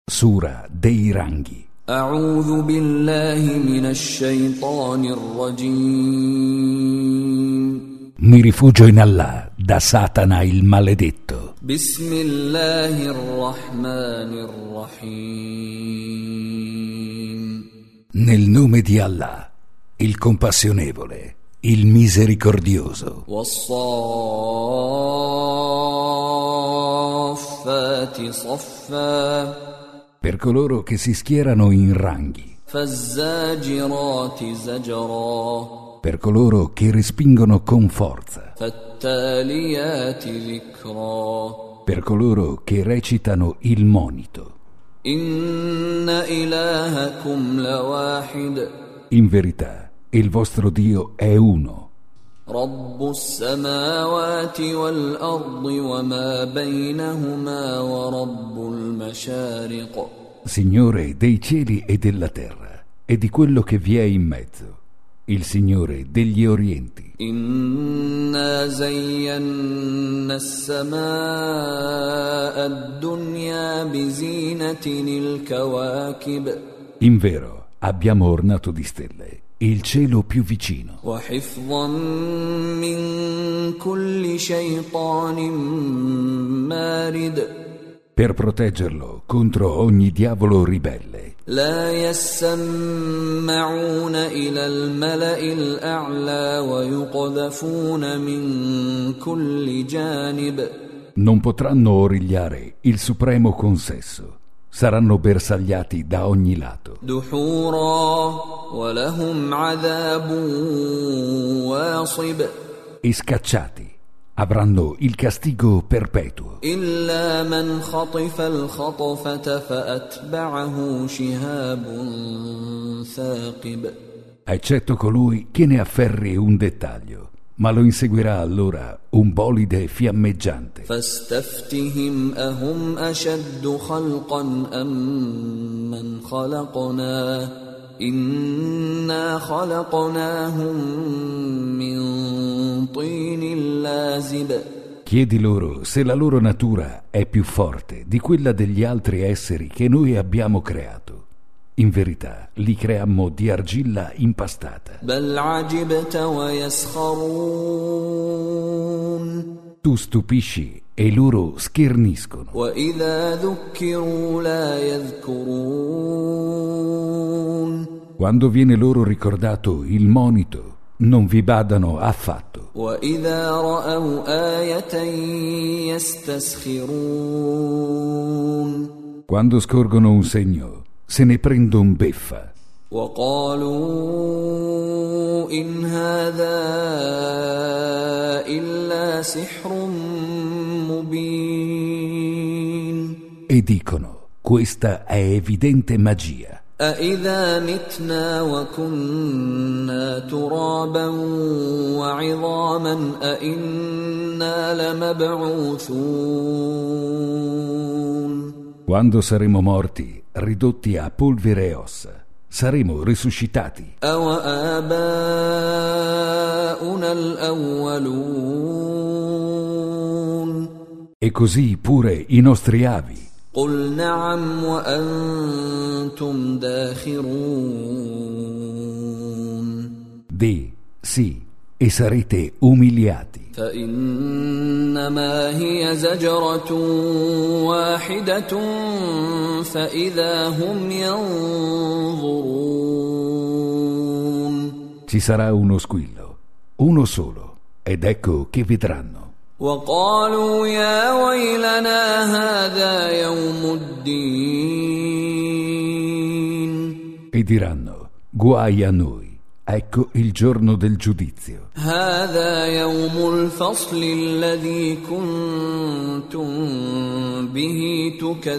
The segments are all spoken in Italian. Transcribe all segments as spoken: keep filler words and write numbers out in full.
Sura dei ranghi. أعوذ بالله من الشيطان الرجيم. Mi rifugio in Allah da Satana il maledetto. بسم الله الرحمن الرحيم. Nel nome di Allah, il compassionevole, il misericordioso. والصافات صفا. Per coloro che si schierano in ranghi. فالزاجرات زجرا. Per coloro che respingono con forza. فالتاليات ذكرا. Per coloro che recitano il monito. إن إلهكم لواحد. In verità, il vostro Dio è uno. رب السماوات والأرض وما بينهما ورب المشارق. Signore dei cieli e della terra e di quello che vi è in mezzo, il Signore degli orienti. إنا زينا السماء الدنيا بزينة الكواكب. In vero, abbiamo ornato di stelle il cielo più vicino وحفظا من كل شيطان مارد. per proteggerlo contro ogni diavolo ribelle. لا يسمعون إلى الملأ الأعلى ويقذفون من كل جانب. Non potranno origliare il supremo consesso. Saranno bersagliati da ogni lato. دحورا ولهم عذاب واصب. E scacciati avranno il castigo perpetuo. إلا من خطف الخطفة فأتبعه شهاب ثاقب. Eccetto colui che ne afferri un dettaglio, ma lo inseguirà allora un bolide fiammeggiante. فاستفتهم أهم أشد خلقا أم من خلقنا إنا خلقناهم من طين لازب. Chiedi loro se la loro natura è più forte di quella degli altri esseri che noi abbiamo creato. In verità, li creammo di argilla impastata. بل عجبت ويسخرون. Tu stupisci e loro scherniscono. وإذا ذكروا لا يذكرون. Quando viene loro ricordato il monito, non vi badano affatto. وإذا رأوا آية يستسخرون. Quando scorgono un segno, se ne prendono beffa. وقالوا إن هذا إلا سحر مبين. E dicono, questa è evidente magia. أإذا متنا وكنا ترابا وعظاما أإنا لمبعوثون. Quando saremo morti, ridotti a polvere e ossa, saremo risuscitati. أوآباؤنا الأولون. E così pure i nostri avi. قل نعم وأنتم داخرون. Di, sì, e sarete umiliati. فإنما هي زجرة واحدة فإذا هم ينظرون. Ci sarà uno squillo, uno solo, ed ecco che vedranno. وقالوا يا ويلنا هذا يوم الدين. E diranno, guai a noi, ecco il giorno del giudizio. هذا يوم الفصل الذي كنتم به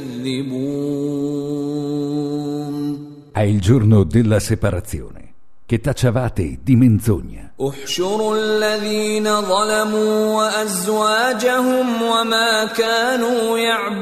تكذبون. È il giorno della separazione, che tacciavate di menzogna. احشروا الذين ظلموا وأزواجهم وما كانوا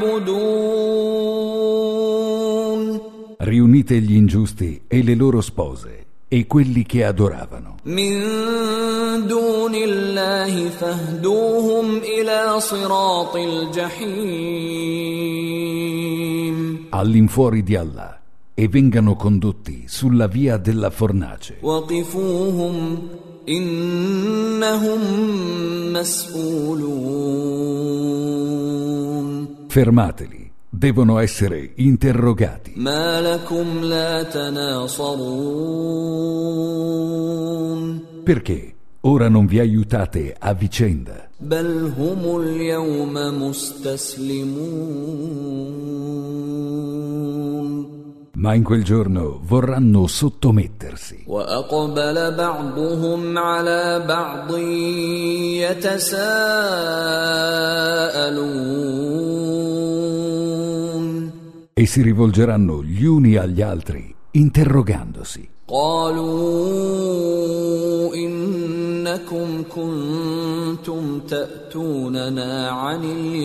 يعبدون. Riunite gli ingiusti e le loro spose e quelli che adoravano. من دون الله فاهدوهم إلى صراط الجحيم. all'infuori di Allah e vengano condotti sulla via della fornace. وقفوهم إنهم مسؤولون. Fermateli, devono essere interrogati. ما لكم لا تناصرون. Perché ora non vi aiutate a vicenda? بل هم اليوم مستسلمون. Ma in quel giorno vorranno sottomettersi. وأقبل بعضهم على بعض يتساءلون. E si rivolgeranno gli uni agli altri interrogandosi. قالوا إنكم كنتم تأتوننا عن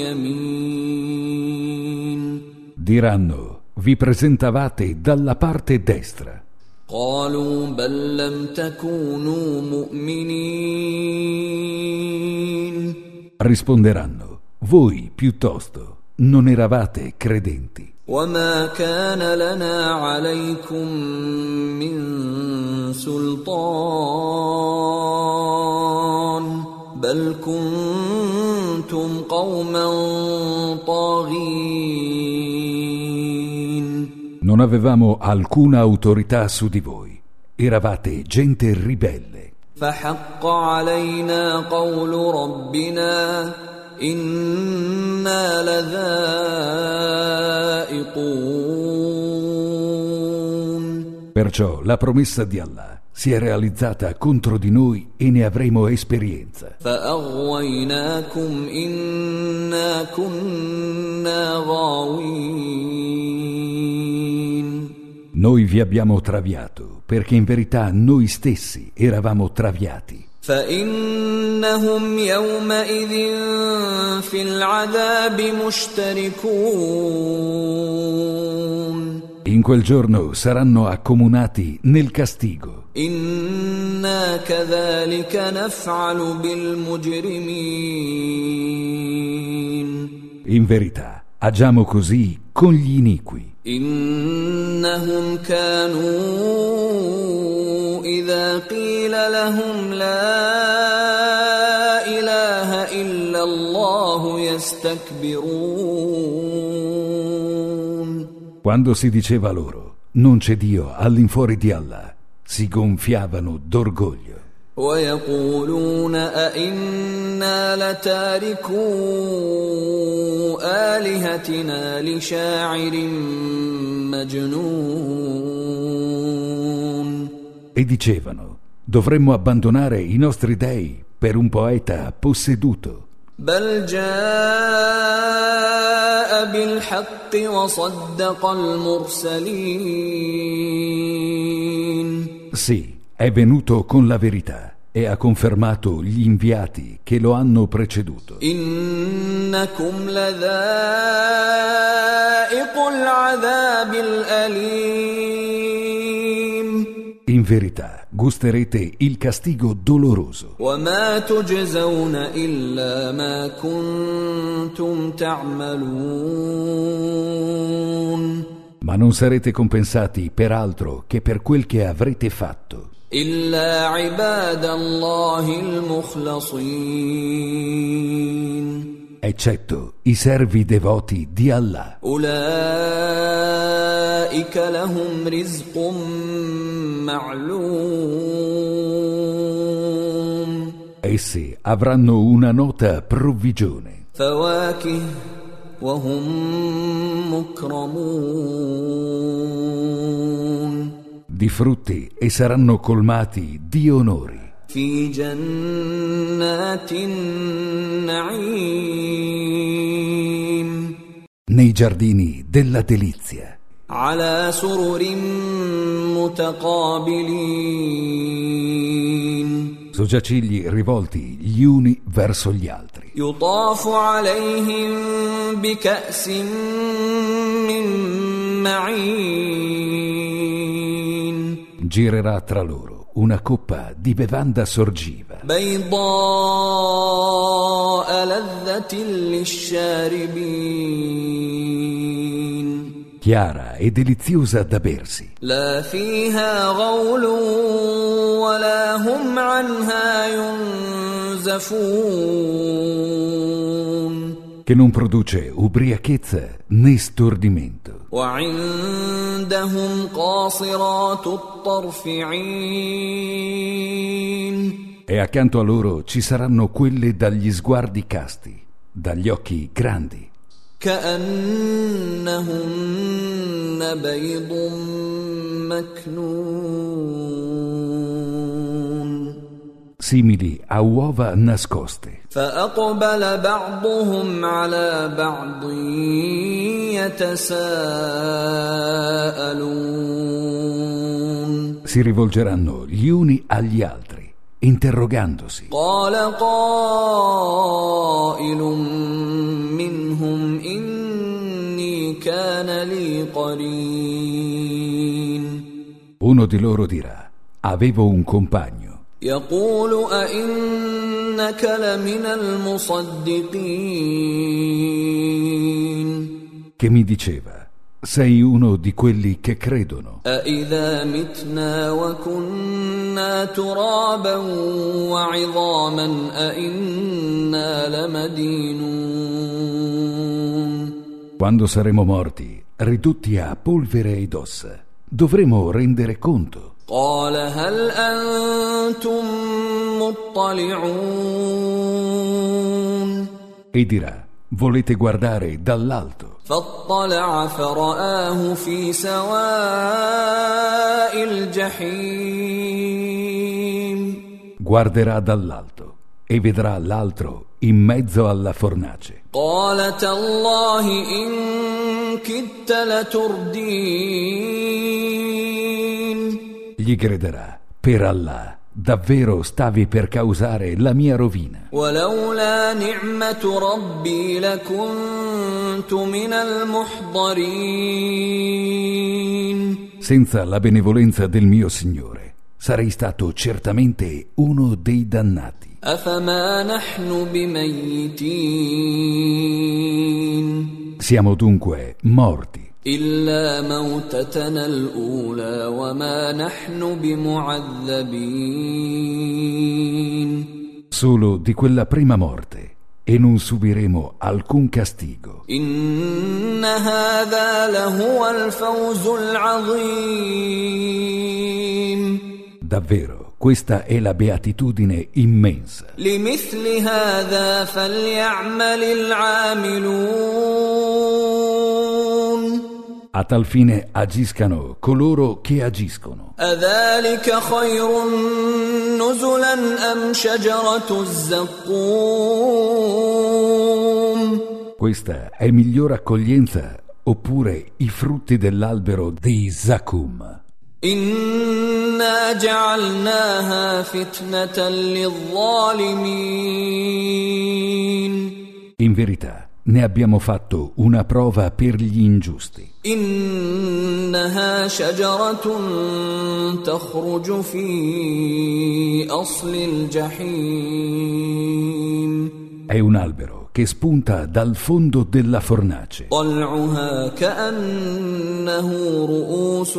اليمين. Diranno: vi presentavate dalla parte destra. قالوا بل لم تكونوا مؤمنين. Risponderanno: voi piuttosto non eravate credenti. وما كان لنا عليكم من سلطان بل كنتم قوما طاغين. Non avevamo alcuna autorità su di voi. Eravate gente ribelle. فحق علينا قول ربنا إنا لذائقون. Perciò la promessa di Allah si è realizzata contro di noi e ne avremo esperienza. فأغويناكم إنا كنا غاوين. Noi vi abbiamo traviato, perché in verità noi stessi eravamo traviati. فإنهم يومئذ في العذاب مشتركون. In quel giorno saranno accomunati nel castigo. إنا كذلك نفعل بالمجرمين. In verità, agiamo così con gli iniqui. إنهم كانوا إذا قيل لهم لا إله إلا الله يستكبرون. Quando si diceva loro: non c'è Dio all'infuori di Allah, si gonfiavano d'orgoglio. ويقولون أئنا لتاركو آلهتنا لشاعر مجنون. E dicevano: dovremmo abbandonare i nostri dei per un poeta posseduto. بل جاء بالحق وصدق المرسلين. Sì, è venuto con la verità e ha confermato gli inviati che lo hanno preceduto. إنكم لذائق العذاب الأليم. In verità, gusterete il castigo doloroso. وما تجزون إلا ما كنتم تعملون. Ma non sarete compensati per altro che per quel che avrete fatto. إلا عباد الله المخلصين. Eccetto i servi devoti di Allah. أولئك لهم رزق معلوم. Essi avranno una nota provvigione. فواكه وهم مكرمون. Di frutti e saranno colmati di onori. في جنات النعيم. Nei giardini della delizia. على سرر متقابلين. Su giacigli rivolti gli uni verso gli altri. يطاف عليهم بكأس من معين. Girerà tra loro una coppa di bevanda sorgiva. بيضاء لذة للشاربين. chiara e deliziosa da bersi, لا فيها غول ولا هم عنها ينزفون che non produce ubriachezza né stordimento. وعندهم قاصرات الطرف عين E accanto a loro ci saranno quelle dagli sguardi casti, dagli occhi grandi, كأنهن بيض مكنون simili a uova nascoste. فأقبل بعضهم على بعض يتساءلون Si rivolgeranno gli uni agli altri, interrogandosi. قال قائل منهم إني كان لي قرين Uno di loro dirà: avevo un compagno يقول أئنك لمن المصدقين che mi diceva: sei uno di quelli che credono. أإذا متنا وكنا ترابا وعظاما أئنا لمدينون Quando saremo morti, ridotti a polvere ed ossa, dovremo rendere conto. قال هل أنتم مطلعون E dirà: volete guardare dall'alto? فاطلع فرآه في سواء الجحيم Guarderà dall'alto e vedrà l'altro in mezzo alla fornace. قال تالله إن كدت لتردين Gli griderà: per Allah, davvero stavi per causare la mia rovina. ولولا نعمة ربي لكنت من المحضرين Senza la benevolenza del mio Signore, sarei stato certamente uno dei dannati. أفما نحن بميتين Siamo dunque morti, إلا موتتنا الأولى وما نحن بمعذبين solo di quella prima morte, e non subiremo alcun castigo. إن هذا لهو الفوز العظيم Davvero, questa è la beatitudine immensa. لمثل هذا فليعمل العاملون A tal fine agiscano coloro che agiscono. أذلك خير نزلا أم شجرة الزقوم Questa è miglior accoglienza oppure i frutti dell'albero di Zakum? إنا جعلناها فتنة للظالمين In verità, ne abbiamo fatto una prova per gli ingiusti. إنها شجرة تخرج في أصل الجحيم È un albero che spunta dal fondo della fornace. طلعها كأنه رؤوس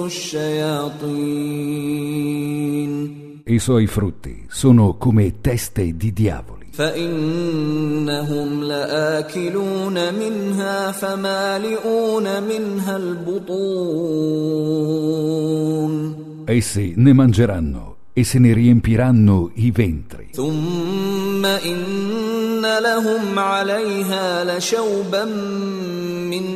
الشياطين I suoi frutti sono come teste di diavoli. فإنهم لآكلون منها فمالئون منها البطون Essi ne mangeranno e se ne riempiranno i ventri. ثم إن لهم عليها لشوبا من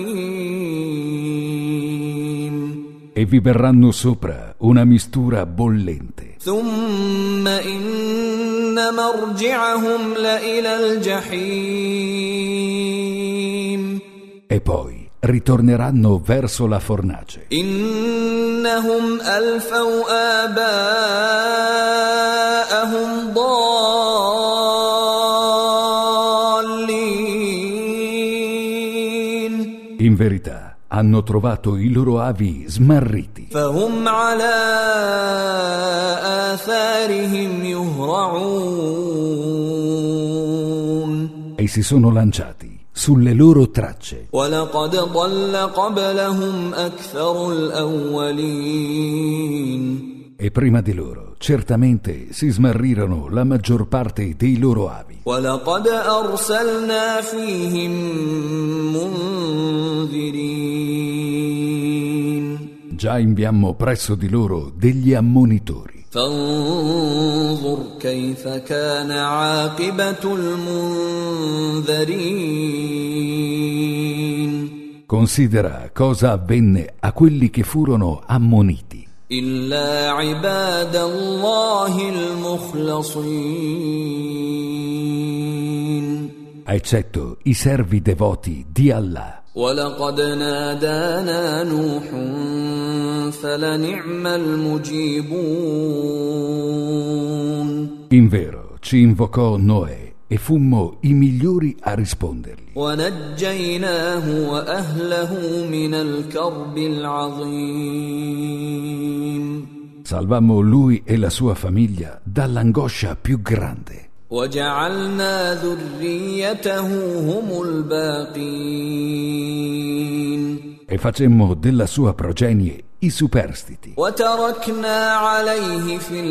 حميم E vi verranno sopra una mistura bollente. ثم إن مرجعهم لإلى الجحيم E poi ritorneranno verso la fornace. إنهم ألفوا آباءهم ضالين In verità, hanno trovato i loro avi smarriti فهم على آثارهم يهرعون e si sono lanciati sulle loro tracce. وَلَقَدْ ضَلَّ قَبْلَهُمْ أَكْثَرُ الْأَوَّلِينَ E prima di loro, certamente, si smarrirono la maggior parte dei loro avi. وَلَقَدْ أَرْسَلْنَا فِيهِم مُنذِرِينَ Già inviammo presso di loro degli ammonitori. فانظر كيف كان عاقبة المنذرين Considera cosa avvenne a quelli che furono ammoniti. إلا عباد الله المخلصين Eccetto i servi devoti di Allah. ولقد نادانا نوح فلنعم المجيبون Invero ci invocò Noè e fummo i migliori a rispondergli. ونجيناه وأهله من الكرب العظيم Salvammo lui e la sua famiglia dall'angoscia più grande. وجعلنا ذريته هم الباقين E facemmo della sua progenie i superstiti. وتركنا عليه في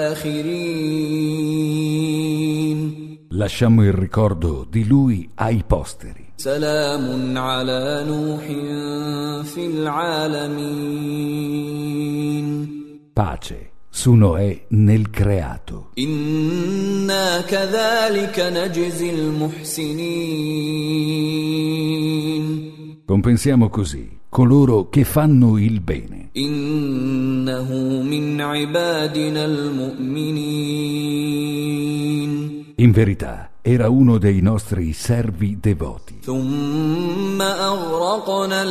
الآخرين Lasciammo il ricordo di lui ai posteri. سلام على نوح في العالمين Pace su Noè nel creato. إنا كذلك نجزي المحسنين Compensiamo così coloro che fanno il bene. إنه من عبادنا المؤمنين In verità, era uno dei nostri servi devoti. ثم أغرقنا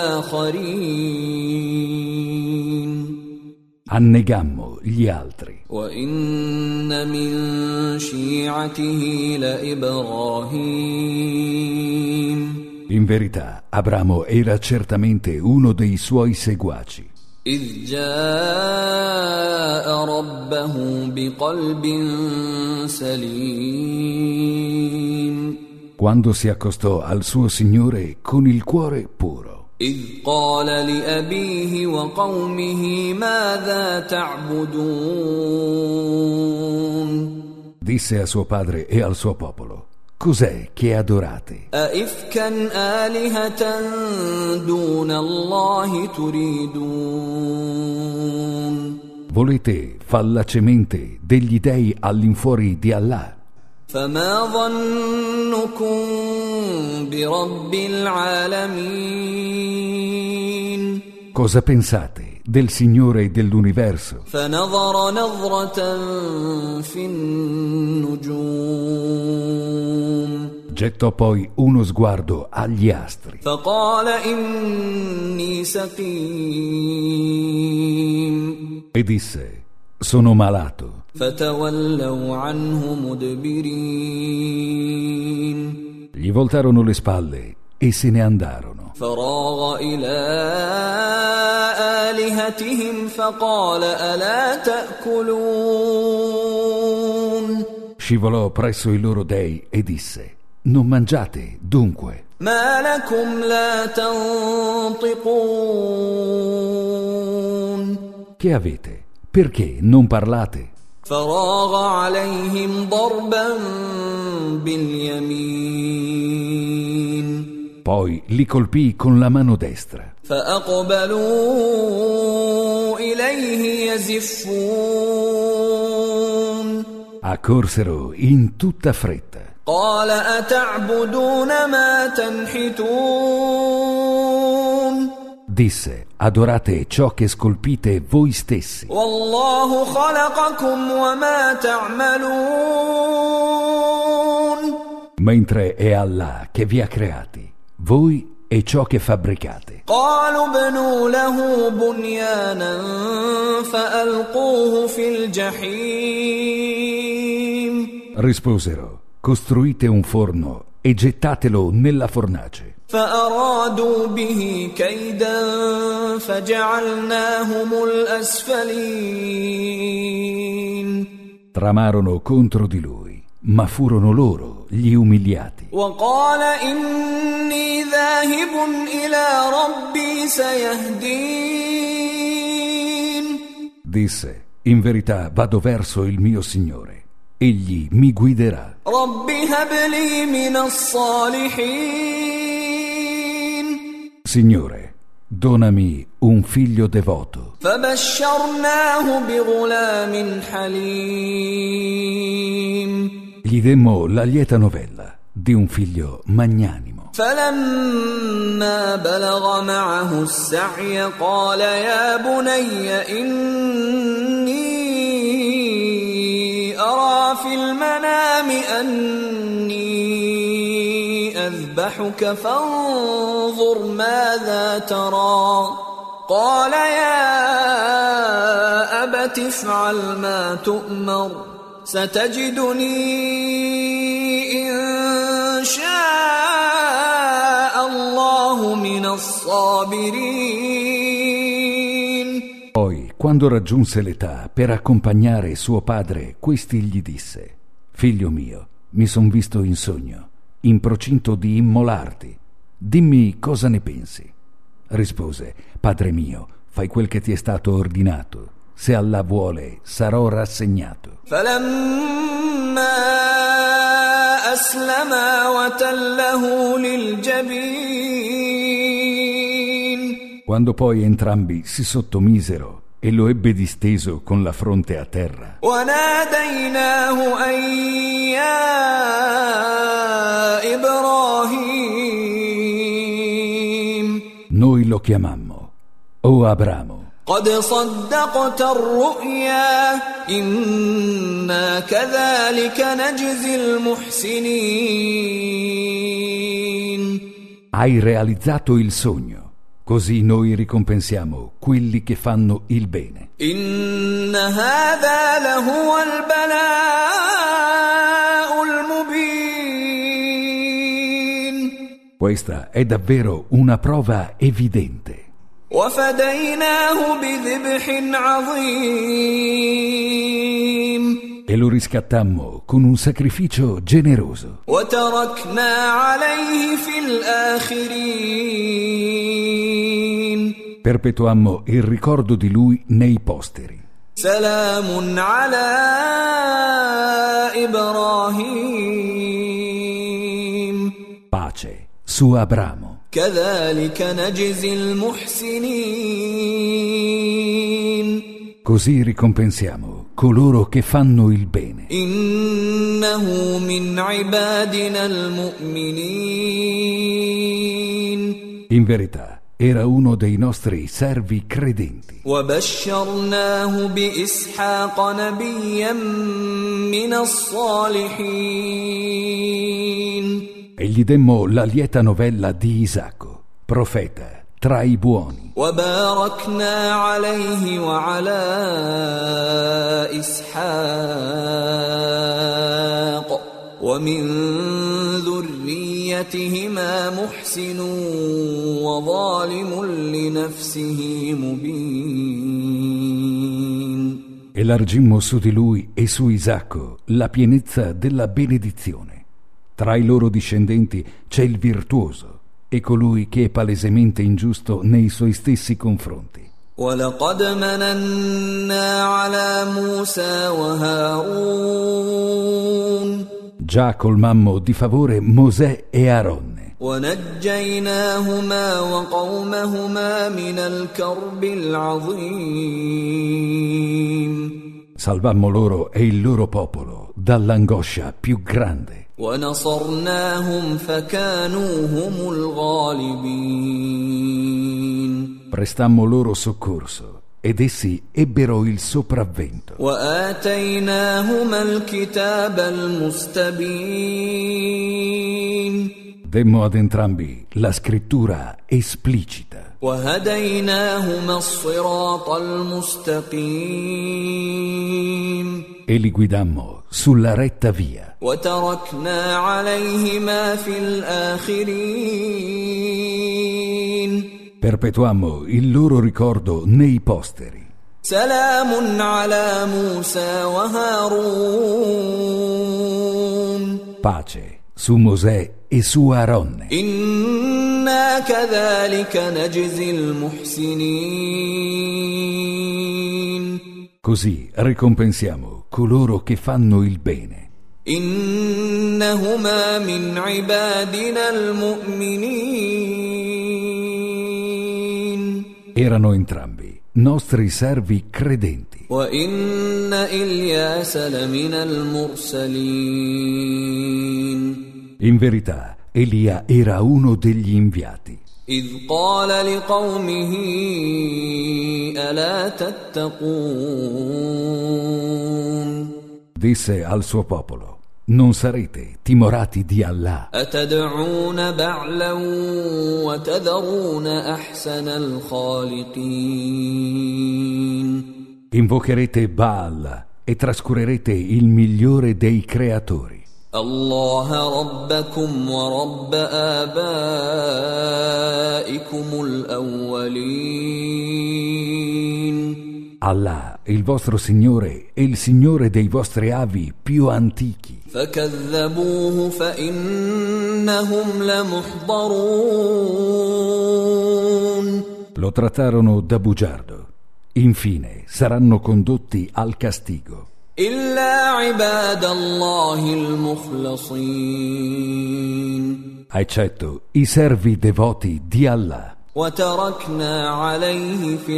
الآخرين Annegammo gli altri. وإن من شيعته لإبراهيم In verità, Abramo era certamente uno dei suoi seguaci. إذ جاء ربه بقلب سليم Quando si accostò al suo Signore con il cuore puro. إذ قال لأبيه وقومه ماذا تعبدون Disse a suo padre e al suo popolo: cos'è che adorate? أئفكا آلهة دون الله تريدون Volete fallacemente degli dei all'infuori di Allah? فما ظنكم برب العالمين Cosa pensate del Signore dell'universo? فنظر نظرة في النجوم Gettò poi uno sguardo agli astri فقال إني سقيم e disse: sono malato. فتولوا عنه مدبرين Gli voltarono le spalle e se ne andarono. فراغ إلى آلهتهم فقال ألا تأكلون Scivolò presso i loro dei e disse: non mangiate dunque. ما لكم لا تنطقون Che avete? Perché non parlate? فراغ عليهم ضربا باليمين Poi li colpì con la mano destra. فأقبلوا إليه يزفون Accorsero in tutta fretta. قال أتعبدون ما تنحتون Disse: adorate ciò che scolpite voi stessi. والله خلقكم وما تعملون Mentre è Allah che vi ha creati, voi e ciò che fabbricate. قالوا ابنوا له بنيانا فألقوه في الجحيم Risposero: costruite un forno e gettatelo nella fornace. فأرادوا به كيدا فجعلناهم الأسفلين Tramarono contro di lui, ma furono loro gli umiliati. وقال إني ذاهب إلى ربي سيهدين. Disse: in verità vado verso il mio Signore, egli mi guiderà. رب هب لي من الصالحين. Signore, donami un figlio devoto. فبشرناه بغلام حليم. Gli demmo la lieta novella di un figlio magnanimo. فلما بلغ معه السعي قال يا بني إني أرى في المنام أني أذبحك فانظر ماذا ترى قال يا أبت افعل ما تؤمر ستجدني إن شاء الله من الصابرين. Poi, quando raggiunse l'età per accompagnare suo padre, questi gli disse: figlio mio, mi son visto in sogno, in procinto di immolarti. Dimmi cosa ne pensi. Rispose: padre mio, fai quel che ti è stato ordinato. Se Allah vuole, sarò rassegnato. فلما أسلما وتله للجبين. Quando poi entrambi si sottomisero e lo ebbe disteso con la fronte a terra, وناديناه أن يا إبراهيم. noi lo chiamammo: o Abramo, قد صدقت الرؤيا إنا كذلك نجزي المحسنين. hai realizzato il sogno, così noi ricompensiamo quelli che fanno il bene. إن هذا لهو البلاء المبين. Questa è davvero una prova evidente. وفديناه بذبح عظيم. E lo riscattammo con un sacrificio generoso. وتركنا عليه في الآخرين. Perpetuammo il ricordo di lui nei posteri. سلام على إبراهيم. Pace su Abramo. كذلك نجزي المحسنين. Così ricompensiamo coloro che fanno il bene. إنه من عبادنا المؤمنين. In verità, era uno dei nostri servi credenti. وبشرناه بإسحاق نبيا من الصالحين. E gli demmo la lieta novella di Isacco, profeta, tra i buoni. وباركنا عليه وعلى إسحاق ومن ذريتهما محسن وظالم لنفسه مبين. Elargimmo su di lui e su Isacco la pienezza della benedizione. Tra i loro discendenti c'è il virtuoso e colui che è palesemente ingiusto nei suoi stessi confronti. ولقد مننا على موسى وهارون. Già colmammo di favore Mosè e Aronne. ونجيناهما وقومهما من الكرب العظيم. Salvammo loro e il loro popolo dall'angoscia più grande. ونصرناهم فكانوا هم الغالبين. Prestammo loro soccorso ed essi ebbero il sopravvento. وآتيناهما الكتاب المستبين. Demmo ad entrambi la scrittura esplicita. وهديناهما الصراط المستقيم. E li guidammo sulla retta via. وتركنا عليهما في الآخرين. Perpetuammo il loro ricordo nei posteri. سلام على موسى وهارون. Pace su Mosè e su Aronne. إنا كذلك نجزي المحسنين Così ricompensiamo coloro che fanno il bene. إنهما من عبادنا المؤمنين Erano entrambi nostri servi credenti. وإن إلياس لمن المرسلين In verità, Elia era uno degli inviati. إذ قال لقومه ألا تتقون Disse al suo popolo: non sarete timorati di Allah. أتدعون بعلا وتذرون أحسن الخالقين Invocherete Baal e trascurerete il migliore dei creatori. الله ربكم ورب آبائكم الأولين Allah, il vostro Signore, è il Signore dei vostri avi più antichi. فكذبوه فإنهم لمحضرون Lo trattarono da bugiardo. Infine saranno condotti al castigo. إلا عباد الله المخلصين Eccetto i servi devoti di Allah. وتركنا عليه في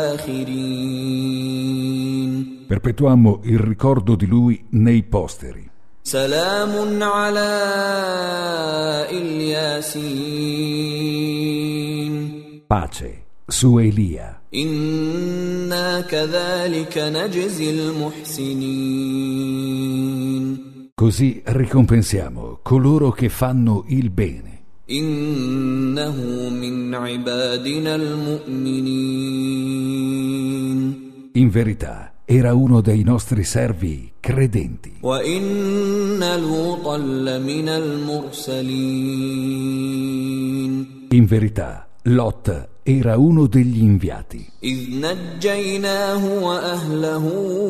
الآخرين Perpetuammo il ricordo di lui nei posteri. سلام على الياسين Pace su Elia. إنا كذلك نجزي المحسنين Così ricompensiamo coloro che fanno il bene. إنه من عبادنا المؤمنين In verità, era uno dei nostri servi credenti. وإن لوطا لمن المرسلين In verità, Lot era uno degli inviati. إذ نجيناه وأهله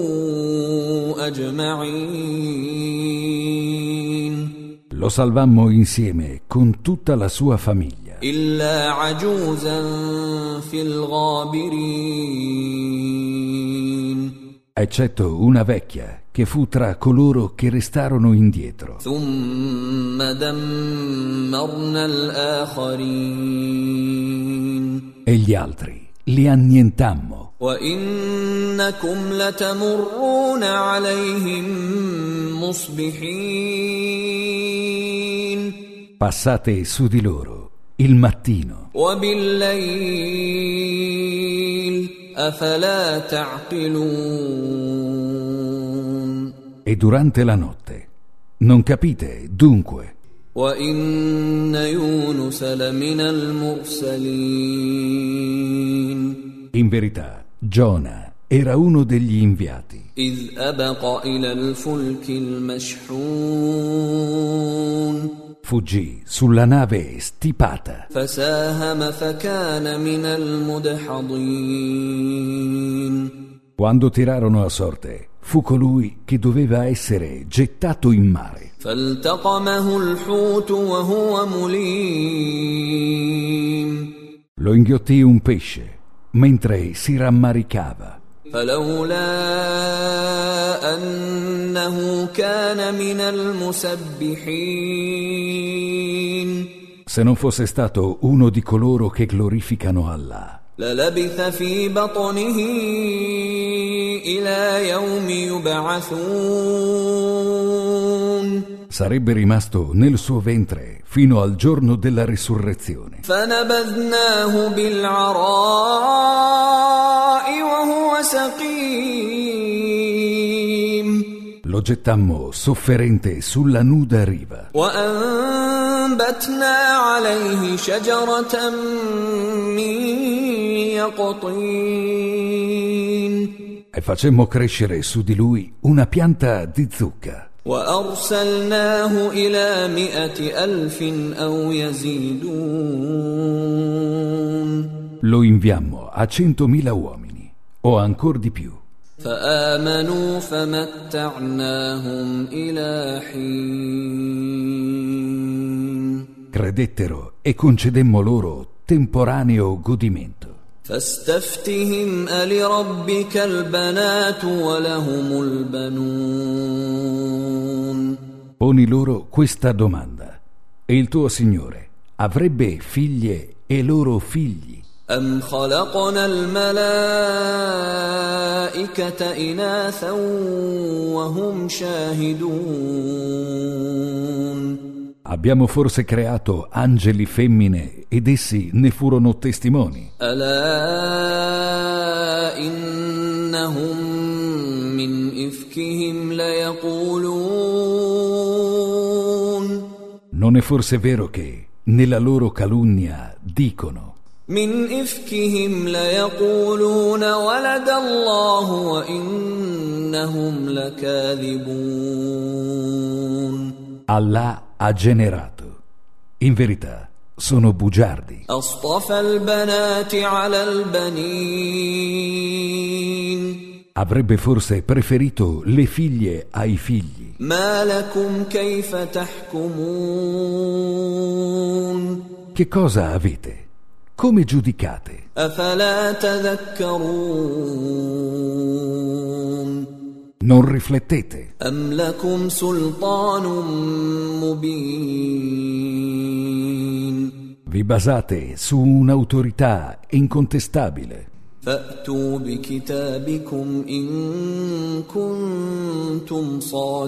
أجمعين Lo salvammo insieme con tutta la sua famiglia, إلا عجوزا في الغابرين eccetto una vecchia che fu tra coloro che restarono indietro. ثم دمرنا الآخرين E gli altri li annientammo. وإنكم لتمرون عليهم مصبحين Passate su di loro il mattino وبالليل أفلا تعقلون e durante la notte. Non capite, dunque? وإن يونس لمن المرسلين In verità, Giona era uno degli inviati. إذ أبق إلى الفلك المشحون Fuggì sulla nave stipata فساهم فكان من المدحضين Quando tirarono a sorte, fu colui che doveva essere gettato in mare. فالتقمه الحوت وهو مليم Lo inghiottì un pesce mentre si rammaricava. فلولا أنه كان من المسبحين Se non fosse stato uno di coloro che glorificano Allah, للبث في بطنه إلى يوم يبعثون sarebbe rimasto nel suo ventre fino al giorno della risurrezione. فنبذناه بالعراء وهو سقيم Lo gettammo sofferente sulla nuda riva وأنبتنا عليه شجرة من يقطين e facemmo crescere su di lui una pianta di zucca. وأرسلناه إلى مئة ألف أو يزيدون Lo inviammo a centomila uomini, o ancor di più. فآمنوا فمتعناهم إلى حين. Credettero e concedemmo loro temporaneo godimento. فاستفتهم ألربك البنات ولهم البنون. Poni loro questa domanda: e il tuo Signore avrebbe figlie e loro figli? أم خلقنا الملائكة إناثا وهم شاهدون. Abbiamo forse creato angeli femmine ed essi ne furono testimoni? ألا إنهم من إفكهم ليقولون. Non è forse vero che nella loro calunnia dicono: من إفكهم ليقولون ولد الله وإنهم لكاذبون. Allah ha generato. In verità sono bugiardi. أصطفى البنات على البنين. Avrebbe forse preferito le figlie ai figli. ما لكم كيف تحكمون. Che cosa avete? Come giudicate? أفلا تذكرون. Non riflettete? أم لكم سلطان مبين. Vi basate su un'autorità incontestabile. فأتوا بكتابكم إن كنتم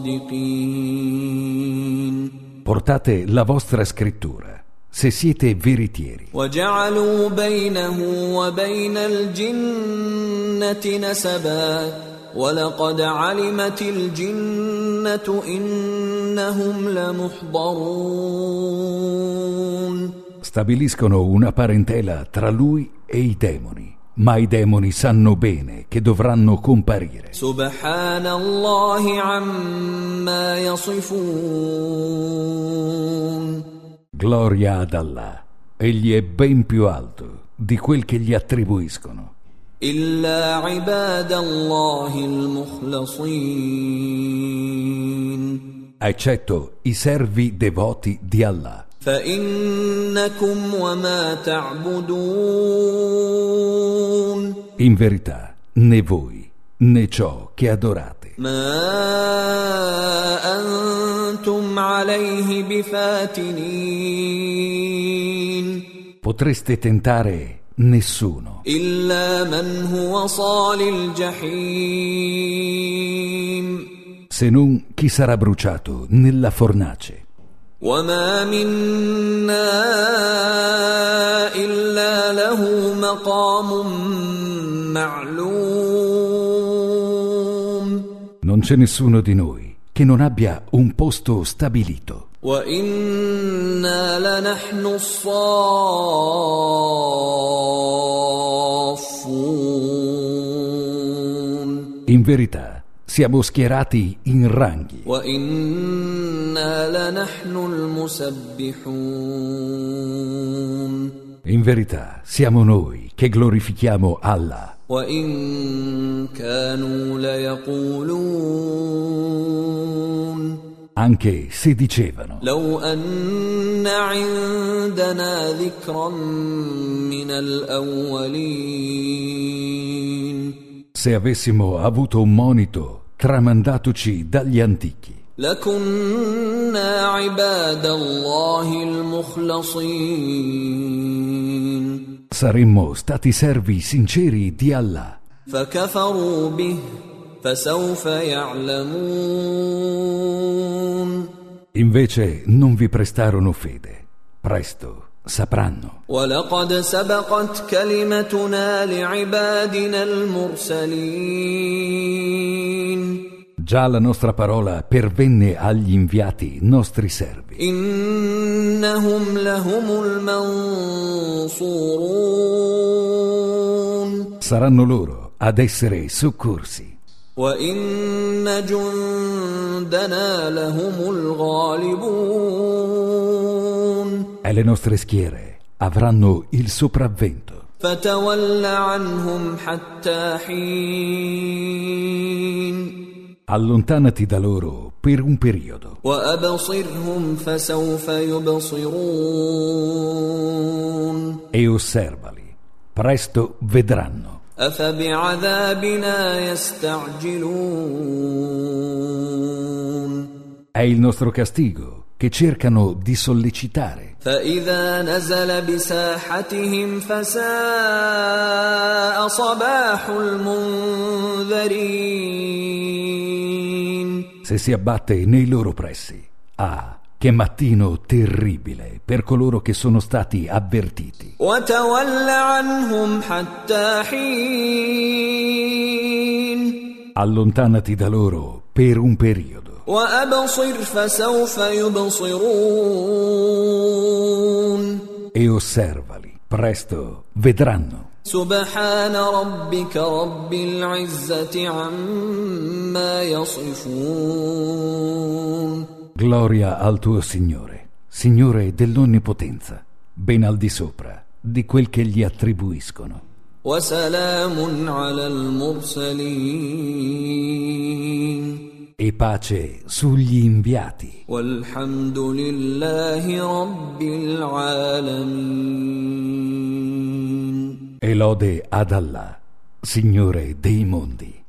صادقين. Portate la vostra scrittura, se siete veritieri. وجعلوا بينه وبين الجنة نسبا ولقد علمت الجنة إنهم لمحضرون. Stabiliscono una parentela tra lui e i demoni, ma i demoni sanno bene che dovranno comparire. سبحان الله عما يصفون. Gloria ad Allah, egli è ben più alto di quel che gli attribuiscono. إلا عباد الله المخلصين. Eccetto i servi devoti di Allah. فإنكم وما تعبدون. In verità, né voi né ciò che adorate ما أنتم عليه بفاتنين. potreste tentare nessuno, إلا من هو صال الجحيم. se non chi sarà bruciato nella fornace. وما منا إلا له مقام معلوم. Non c'è nessuno di noi che non abbia un posto stabilito. وإنا لنحن الصافون. In verità, siamo schierati in ranghi. وإنا لنحن المسبحون. In verità, siamo noi che glorifichiamo Allah. وإن كانوا ليقولون. Anche se dicevano: لو أن عندنا ذكرا من الأولين. se avessimo avuto un monito tramandatoci dagli antichi, لكنا عباد الله المخلصين. saremmo stati servi sinceri di Allah. فكفروا به فسوف يعلمون. Invece non vi prestarono fede. Presto sapranno. ولقد سبقت كلمتنا لعبادنا المرسلين. Già la nostra parola pervenne agli inviati nostri servi. إنهم لهم المنصورون. Saranno loro ad essere soccorsi. وإن جندنا لهم الغالبون. E le nostre schiere avranno il sopravvento. فتول عنهم حتى حين Allontanati da loro per un periodo وأبصرهم فسوف يبصرون e osservali, presto vedranno. أفبعذابنا يستعجلون È il nostro castigo che cercano di sollecitare. فإذا نزل بساحتهم فساء صباح المنذرين. Se si abbatte nei loro pressi, ah, che mattino terribile per coloro che sono stati avvertiti. وتول عنهم حتى حين Allontanati da loro per un periodo وأبصر فسوف يبصرون e osservali, presto vedranno. سبحان ربك رب العزة عما يصفون. Gloria al tuo Signore, Signore dell'Onnipotenza, ben al di sopra di quel che gli attribuiscono. وسلام على المرسلين. E pace sugli inviati. والحمد لله رب العالمين. E lode ad Allah, Signore dei mondi.